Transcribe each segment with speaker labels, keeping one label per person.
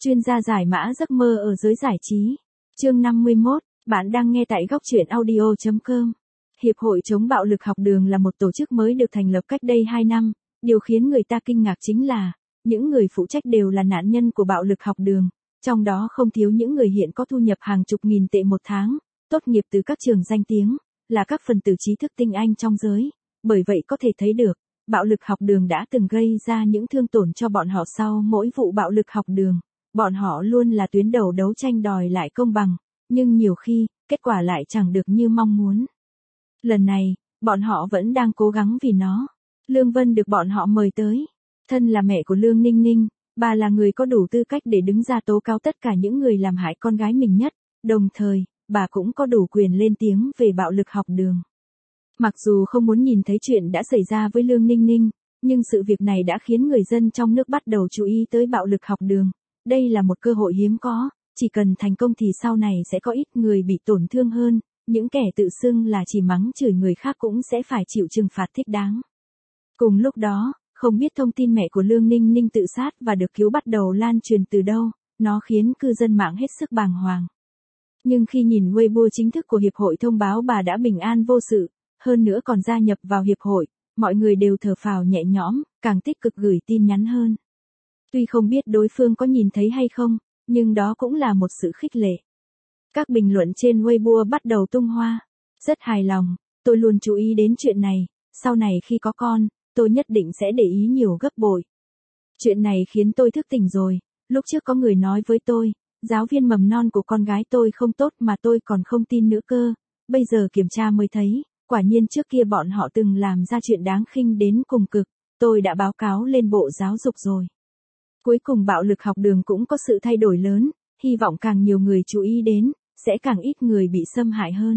Speaker 1: Chuyên gia giải mã giấc mơ ở giới giải trí. Chương 51, bạn đang nghe tại góc truyện audio.com. Hiệp hội chống bạo lực học đường là một tổ chức mới được thành lập cách đây 2 năm. Điều khiến người ta kinh ngạc chính là, những người phụ trách đều là nạn nhân của bạo lực học đường, trong đó không thiếu những người hiện có thu nhập hàng chục nghìn tệ một tháng, tốt nghiệp từ các trường danh tiếng, là các phần tử trí thức tinh anh trong giới. Bởi vậy có thể thấy được, bạo lực học đường đã từng gây ra những thương tổn cho bọn họ sau mỗi vụ bạo lực học đường. Bọn họ luôn là tuyến đầu đấu tranh đòi lại công bằng, nhưng nhiều khi, kết quả lại chẳng được như mong muốn. Lần này, bọn họ vẫn đang cố gắng vì nó. Lương Vân được bọn họ mời tới. Thân là mẹ của Lương Ninh Ninh, bà là người có đủ tư cách để đứng ra tố cáo tất cả những người làm hại con gái mình nhất, đồng thời, bà cũng có đủ quyền lên tiếng về bạo lực học đường. Mặc dù không muốn nhìn thấy chuyện đã xảy ra với Lương Ninh Ninh, nhưng sự việc này đã khiến người dân trong nước bắt đầu chú ý tới bạo lực học đường. Đây là một cơ hội hiếm có, chỉ cần thành công thì sau này sẽ có ít người bị tổn thương hơn, những kẻ tự xưng là chỉ mắng chửi người khác cũng sẽ phải chịu trừng phạt thích đáng. Cùng lúc đó, không biết thông tin mẹ của Lương Ninh Ninh tự sát và được cứu bắt đầu lan truyền từ đâu, nó khiến cư dân mạng hết sức bàng hoàng. Nhưng khi nhìn Weibo chính thức của hiệp hội thông báo bà đã bình an vô sự, hơn nữa còn gia nhập vào hiệp hội, mọi người đều thở phào nhẹ nhõm, càng tích cực gửi tin nhắn hơn. Tuy không biết đối phương có nhìn thấy hay không, nhưng đó cũng là một sự khích lệ. Các bình luận trên Weibo bắt đầu tung hoa. Rất hài lòng, tôi luôn chú ý đến chuyện này, sau này khi có con, tôi nhất định sẽ để ý nhiều gấp bội. Chuyện này khiến tôi thức tỉnh rồi, lúc trước có người nói với tôi, giáo viên mầm non của con gái tôi không tốt mà tôi còn không tin nữa cơ, bây giờ kiểm tra mới thấy, quả nhiên trước kia bọn họ từng làm ra chuyện đáng khinh đến cùng cực, tôi đã báo cáo lên Bộ Giáo dục rồi. Cuối cùng bạo lực học đường cũng có sự thay đổi lớn, hy vọng càng nhiều người chú ý đến, sẽ càng ít người bị xâm hại hơn.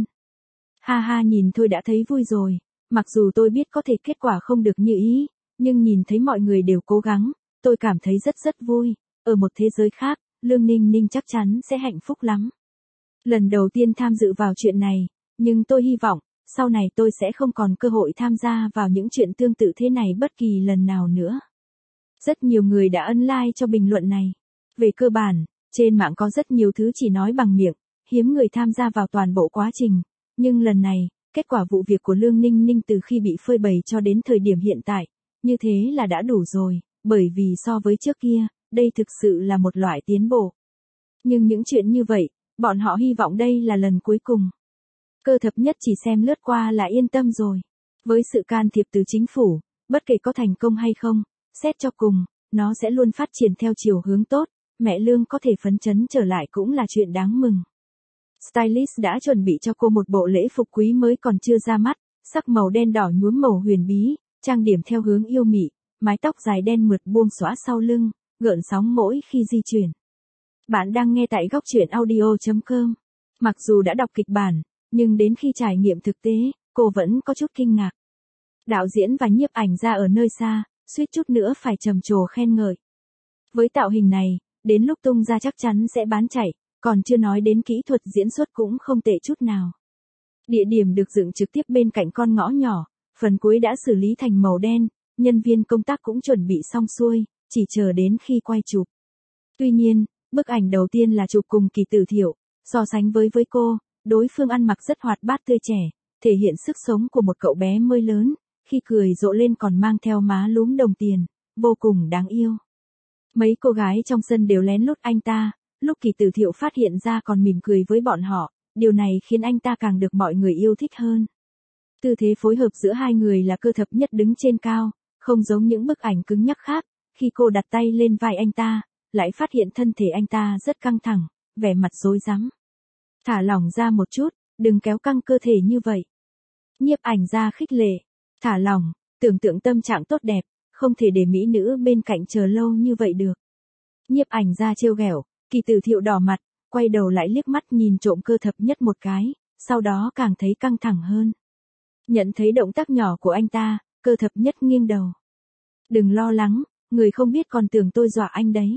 Speaker 1: Ha ha, nhìn thôi đã thấy vui rồi, mặc dù tôi biết có thể kết quả không được như ý, nhưng nhìn thấy mọi người đều cố gắng, tôi cảm thấy rất vui, ở một thế giới khác, Lương Ninh Ninh chắc chắn sẽ hạnh phúc lắm. Lần đầu tiên tham dự vào chuyện này, nhưng tôi hy vọng, sau này tôi sẽ không còn cơ hội tham gia vào những chuyện tương tự thế này bất kỳ lần nào nữa. Rất nhiều người đã ấn like cho bình luận này. Về cơ bản, trên mạng có rất nhiều thứ chỉ nói bằng miệng, hiếm người tham gia vào toàn bộ quá trình. Nhưng lần này, kết quả vụ việc của Lương Ninh Ninh từ khi bị phơi bày cho đến thời điểm hiện tại, như thế là đã đủ rồi, bởi vì so với trước kia, đây thực sự là một loại tiến bộ. Nhưng những chuyện như vậy, bọn họ hy vọng đây là lần cuối cùng. Cơ thập nhất chỉ xem lướt qua là yên tâm rồi. Với sự can thiệp từ chính phủ, bất kể có thành công hay không, xét cho cùng, nó sẽ luôn phát triển theo chiều hướng tốt, mẹ Lương có thể phấn chấn trở lại cũng là chuyện đáng mừng. Stylist đã chuẩn bị cho cô một bộ lễ phục quý mới còn chưa ra mắt, sắc màu đen đỏ nhuốm màu huyền bí, trang điểm theo hướng yêu mị, mái tóc dài đen mượt buông xõa sau lưng, gợn sóng mỗi khi di chuyển. Bạn đang nghe tại góc truyện audio.com. Mặc dù đã đọc kịch bản, nhưng đến khi trải nghiệm thực tế, cô vẫn có chút kinh ngạc. Đạo diễn và nhiếp ảnh ra ở nơi xa, suýt chút nữa phải trầm trồ khen ngợi. Với tạo hình này, đến lúc tung ra chắc chắn sẽ bán chạy, còn chưa nói đến kỹ thuật diễn xuất cũng không tệ chút nào. Địa điểm được dựng trực tiếp bên cạnh con ngõ nhỏ, phần cuối đã xử lý thành màu đen, nhân viên công tác cũng chuẩn bị xong xuôi, chỉ chờ đến khi quay chụp. Tuy nhiên, bức ảnh đầu tiên là chụp cùng Kỳ Tử Thiệu, so sánh với cô, đối phương ăn mặc rất hoạt bát tươi trẻ, thể hiện sức sống của một cậu bé mới lớn, khi cười rộ lên còn mang theo má lúm đồng tiền, vô cùng đáng yêu. Mấy cô gái trong sân đều lén lút anh ta, lúc Kỳ Tử Thiệu phát hiện ra còn mỉm cười với bọn họ, điều này khiến anh ta càng được mọi người yêu thích hơn. Tư thế phối hợp giữa hai người là cơ thập nhất đứng trên cao, không giống những bức ảnh cứng nhắc khác, khi cô đặt tay lên vai anh ta, lại phát hiện thân thể anh ta rất căng thẳng, vẻ mặt rối rắm. Thả lỏng ra một chút, đừng kéo căng cơ thể như vậy. Nhiếp ảnh ra khích lệ, thả lỏng, tưởng tượng tâm trạng tốt đẹp, không thể để mỹ nữ bên cạnh chờ lâu như vậy được. Nhiếp ảnh ra trêu ghẹo, Kỳ Tử Thiệu đỏ mặt, quay đầu lại liếc mắt nhìn trộm cơ thập nhất một cái, sau đó càng thấy căng thẳng hơn. Nhận thấy động tác nhỏ của anh ta, cơ thập nhất nghiêng đầu. Đừng lo lắng, người không biết còn tưởng tôi dọa anh đấy.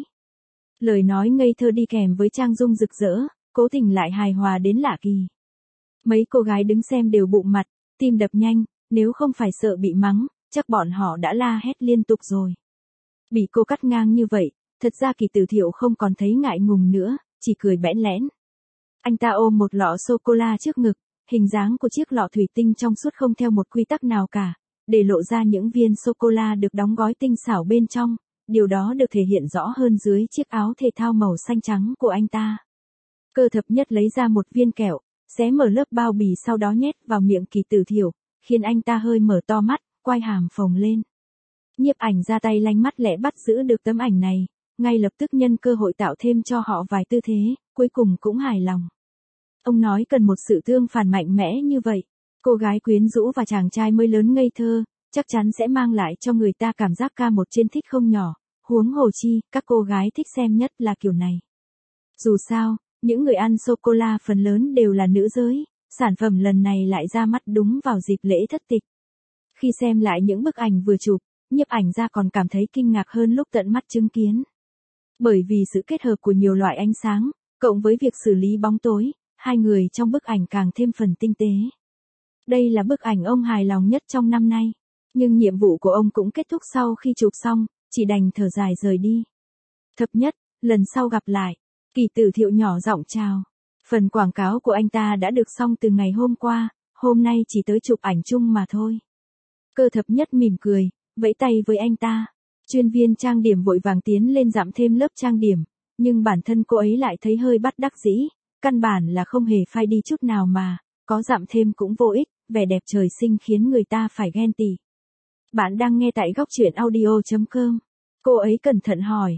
Speaker 1: Lời nói ngây thơ đi kèm với trang dung rực rỡ, cố tình lại hài hòa đến lạ kỳ. Mấy cô gái đứng xem đều bụng mặt, tim đập nhanh, nếu không phải sợ bị mắng, chắc bọn họ đã la hét liên tục rồi. Bị cô cắt ngang như vậy, Thật ra Kỳ Tử Thiệu không còn thấy ngại ngùng nữa, chỉ cười bẽn lẽn. Anh ta ôm một lọ sô-cô-la trước ngực, hình dáng của chiếc lọ thủy tinh trong suốt không theo một quy tắc nào cả, để lộ ra những viên sô-cô-la được đóng gói tinh xảo bên trong, điều đó được thể hiện rõ hơn dưới chiếc áo thể thao màu xanh trắng của anh ta. Cơ Thập Nhất lấy ra một viên kẹo, xé mở lớp bao bì sau đó nhét vào miệng Kỳ Tử Thiệu, khiến anh ta hơi mở to mắt, quai hàm phồng lên. Nhiếp ảnh ra tay lanh mắt lẹ bắt giữ được tấm ảnh này, ngay lập tức nhân cơ hội tạo thêm cho họ vài tư thế, cuối cùng cũng hài lòng. Ông nói cần một sự tương phản mạnh mẽ như vậy. Cô gái quyến rũ và chàng trai mới lớn ngây thơ, chắc chắn sẽ mang lại cho người ta cảm giác ca một trên thích không nhỏ, huống hồ chi, các cô gái thích xem nhất là kiểu này. Dù sao, những người ăn sô-cô-la phần lớn đều là nữ giới, sản phẩm lần này lại ra mắt đúng vào dịp lễ thất tịch. Khi xem lại những bức ảnh vừa chụp, nhiếp ảnh ra còn cảm thấy kinh ngạc hơn lúc tận mắt chứng kiến. Bởi vì sự kết hợp của nhiều loại ánh sáng, cộng với việc xử lý bóng tối, hai người trong bức ảnh càng thêm phần tinh tế. Đây là bức ảnh ông hài lòng nhất trong năm nay. Nhưng nhiệm vụ của ông cũng kết thúc sau khi chụp xong, chỉ đành thở dài rời đi. Thập Nhất, lần sau gặp lại. Kỳ Tử Thiệu nhỏ giọng chào. Phần quảng cáo của anh ta đã được xong từ ngày hôm qua, hôm nay chỉ tới chụp ảnh chung mà thôi. Cơ Thập Nhất mỉm cười, vẫy tay với anh ta. Chuyên viên trang điểm vội vàng tiến lên dặm thêm lớp trang điểm, nhưng bản thân cô ấy lại thấy hơi bất đắc dĩ, căn bản là không hề phai đi chút nào mà, có dặm thêm cũng vô ích, vẻ đẹp trời sinh khiến người ta phải ghen tị. Bạn đang nghe tại góc truyện audio.com. Cô ấy cẩn thận hỏi.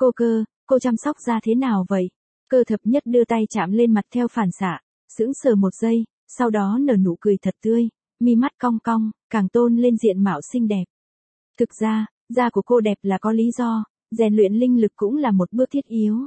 Speaker 1: Cô chăm sóc da thế nào vậy? Cơ Thập Nhất đưa tay chạm lên mặt theo phản xạ, sững sờ một giây, sau đó nở nụ cười thật tươi, mi mắt cong cong, càng tôn lên diện mạo xinh đẹp. Thực ra, da của cô đẹp là có lý do, rèn luyện linh lực cũng là một bước thiết yếu.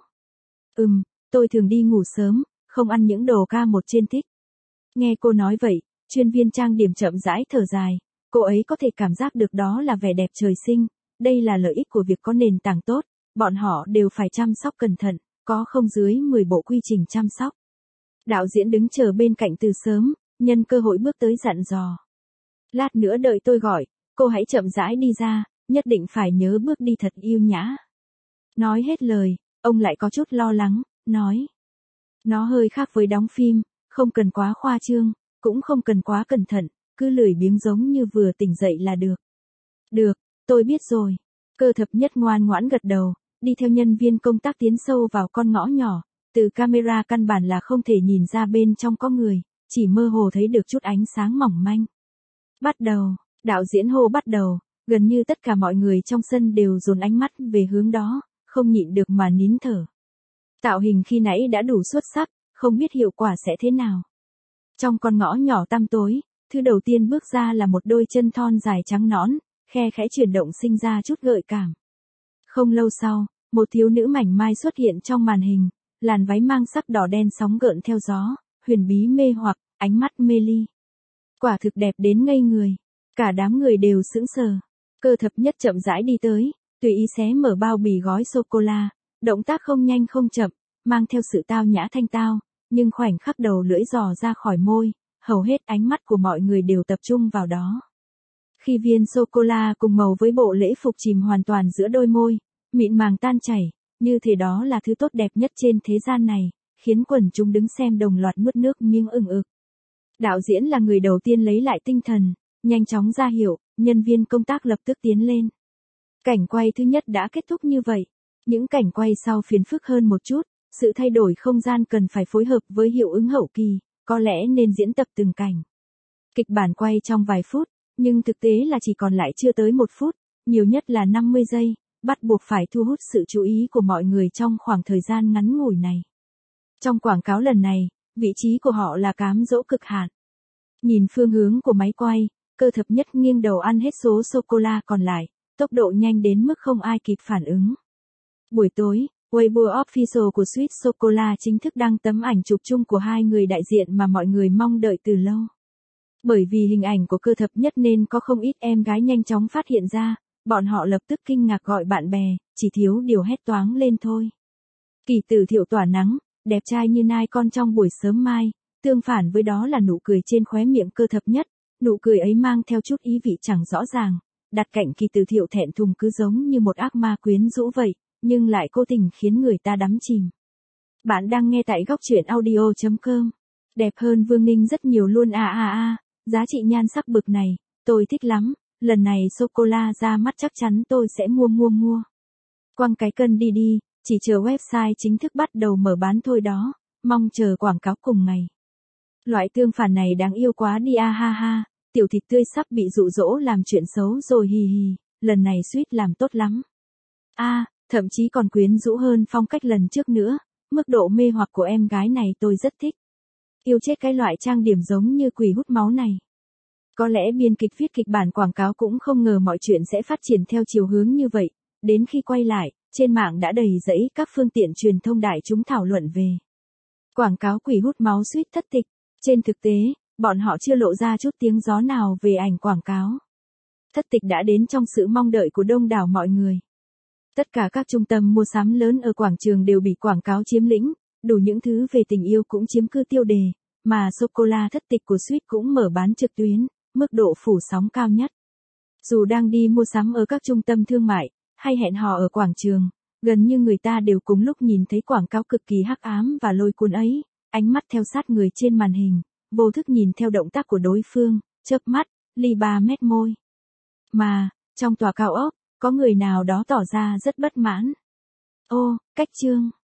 Speaker 1: Tôi thường đi ngủ sớm, không ăn những đồ ca một trên thích. Nghe cô nói vậy, chuyên viên trang điểm chậm rãi thở dài, cô ấy có thể cảm giác được đó là vẻ đẹp trời sinh, đây là lợi ích của việc có nền tảng tốt, bọn họ đều phải chăm sóc cẩn thận, có không dưới 10 bộ quy trình chăm sóc. Đạo diễn đứng chờ bên cạnh từ sớm, nhân cơ hội bước tới dặn dò. Lát nữa đợi tôi gọi, cô hãy chậm rãi đi ra, nhất định phải nhớ bước đi thật yêu nhã. Nói hết lời, ông lại có chút lo lắng, nói. Nó hơi khác với đóng phim, không cần quá khoa trương, cũng không cần quá cẩn thận, cứ lười biếng giống như vừa tỉnh dậy là được. Được, tôi biết rồi. Cơ Thập Nhất ngoan ngoãn gật đầu, đi theo nhân viên công tác tiến sâu vào con ngõ nhỏ, từ camera căn bản là không thể nhìn ra bên trong có người, chỉ mơ hồ thấy được chút ánh sáng mỏng manh. Bắt đầu, đạo diễn hô bắt đầu, gần như tất cả mọi người trong sân đều dồn ánh mắt về hướng đó, không nhịn được mà nín thở. Tạo hình khi nãy đã đủ xuất sắc, không biết hiệu quả sẽ thế nào. Trong con ngõ nhỏ tăm tối, thứ đầu tiên bước ra là một đôi chân thon dài trắng nõn, khe khẽ chuyển động sinh ra chút gợi cảm. Không lâu sau, một thiếu nữ mảnh mai xuất hiện trong màn hình, làn váy mang sắc đỏ đen sóng gợn theo gió, huyền bí mê hoặc, ánh mắt mê ly. Quả thực đẹp đến ngây người, cả đám người đều sững sờ. Cơ Thập Nhất chậm rãi đi tới, tùy ý xé mở bao bì gói sô-cô-la, động tác không nhanh không chậm, mang theo sự tao nhã thanh tao, nhưng khoảnh khắc đầu lưỡi dò ra khỏi môi, hầu hết ánh mắt của mọi người đều tập trung vào đó. Khi viên sô-cô-la cùng màu với bộ lễ phục chìm hoàn toàn giữa đôi môi, mịn màng tan chảy, như thể đó là thứ tốt đẹp nhất trên thế gian này, khiến quần chúng đứng xem đồng loạt nuốt nước miếng ừng ực. Đạo diễn là người đầu tiên lấy lại tinh thần, nhanh chóng ra hiệu, nhân viên công tác lập tức tiến lên. Cảnh quay thứ nhất đã kết thúc như vậy. Những cảnh quay sau phiền phức hơn một chút, sự thay đổi không gian cần phải phối hợp với hiệu ứng hậu kỳ, có lẽ nên diễn tập từng cảnh. Kịch bản quay trong vài phút, nhưng thực tế là chỉ còn lại chưa tới 1 phút, nhiều nhất là 50 giây, bắt buộc phải thu hút sự chú ý của mọi người trong khoảng thời gian ngắn ngủi này. Trong quảng cáo lần này, vị trí của họ là cám dỗ cực hạn. Nhìn phương hướng của máy quay, Cơ Thập Nhất nghiêng đầu ăn hết số sô-cô-la còn lại, tốc độ nhanh đến mức không ai kịp phản ứng. Buổi tối, Weibo Official của Sweet Sô-cô-la chính thức đăng tấm ảnh chụp chung của hai người đại diện mà mọi người mong đợi từ lâu. Bởi vì hình ảnh của Cơ Thập Nhất nên có không ít em gái nhanh chóng phát hiện ra, bọn họ lập tức kinh ngạc gọi bạn bè, chỉ thiếu điều hét toáng lên thôi. Kỳ Tử Thiệu tỏa nắng, đẹp trai như nai con trong buổi sớm mai, tương phản với đó là nụ cười trên khóe miệng Cơ Thập Nhất, nụ cười ấy mang theo chút ý vị chẳng rõ ràng, đặt cạnh Kỳ Tử Thiệu thẹn thùng cứ giống như một ác ma quyến rũ vậy, nhưng lại cố tình khiến người ta đắm chìm. Bạn đang nghe tại góc truyện audio.com. Đẹp hơn Vương Ninh rất nhiều luôn giá trị nhan sắc bực này, tôi thích lắm, lần này sô-cô-la ra mắt chắc chắn tôi sẽ mua. Quăng cái cân đi, chỉ chờ website chính thức bắt đầu mở bán thôi đó, mong chờ quảng cáo cùng ngày. Loại tương phản này đáng yêu quá đi tiểu thịt tươi sắp bị dụ dỗ làm chuyện xấu rồi hì, lần này suýt làm tốt lắm. Thậm chí còn quyến rũ hơn phong cách lần trước nữa, mức độ mê hoặc của em gái này tôi rất thích. Yêu chết cái loại trang điểm giống như quỷ hút máu này. Có lẽ biên kịch viết kịch bản quảng cáo cũng không ngờ mọi chuyện sẽ phát triển theo chiều hướng như vậy, đến khi quay lại, trên mạng đã đầy rẫy các phương tiện truyền thông đại chúng thảo luận về quảng cáo quỷ hút máu suýt thất tịch. Trên thực tế, bọn họ chưa lộ ra chút tiếng gió nào về ảnh quảng cáo. Thất tịch đã đến trong sự mong đợi của đông đảo mọi người. Tất cả các trung tâm mua sắm lớn ở quảng trường đều bị quảng cáo chiếm lĩnh, đủ những thứ về tình yêu cũng chiếm cứ tiêu đề, mà sô-cô-la thất tịch của Sweet cũng mở bán trực tuyến, mức độ phủ sóng cao nhất. Dù đang đi mua sắm ở các trung tâm thương mại, hay hẹn hò ở quảng trường, gần như người ta đều cùng lúc nhìn thấy quảng cáo cực kỳ hắc ám và lôi cuốn ấy, ánh mắt theo sát người trên màn hình, vô thức nhìn theo động tác của đối phương, chớp mắt, ly 3 mét môi. Mà, trong tòa cao ốc, có người nào đó tỏ ra rất bất mãn. Cách chương.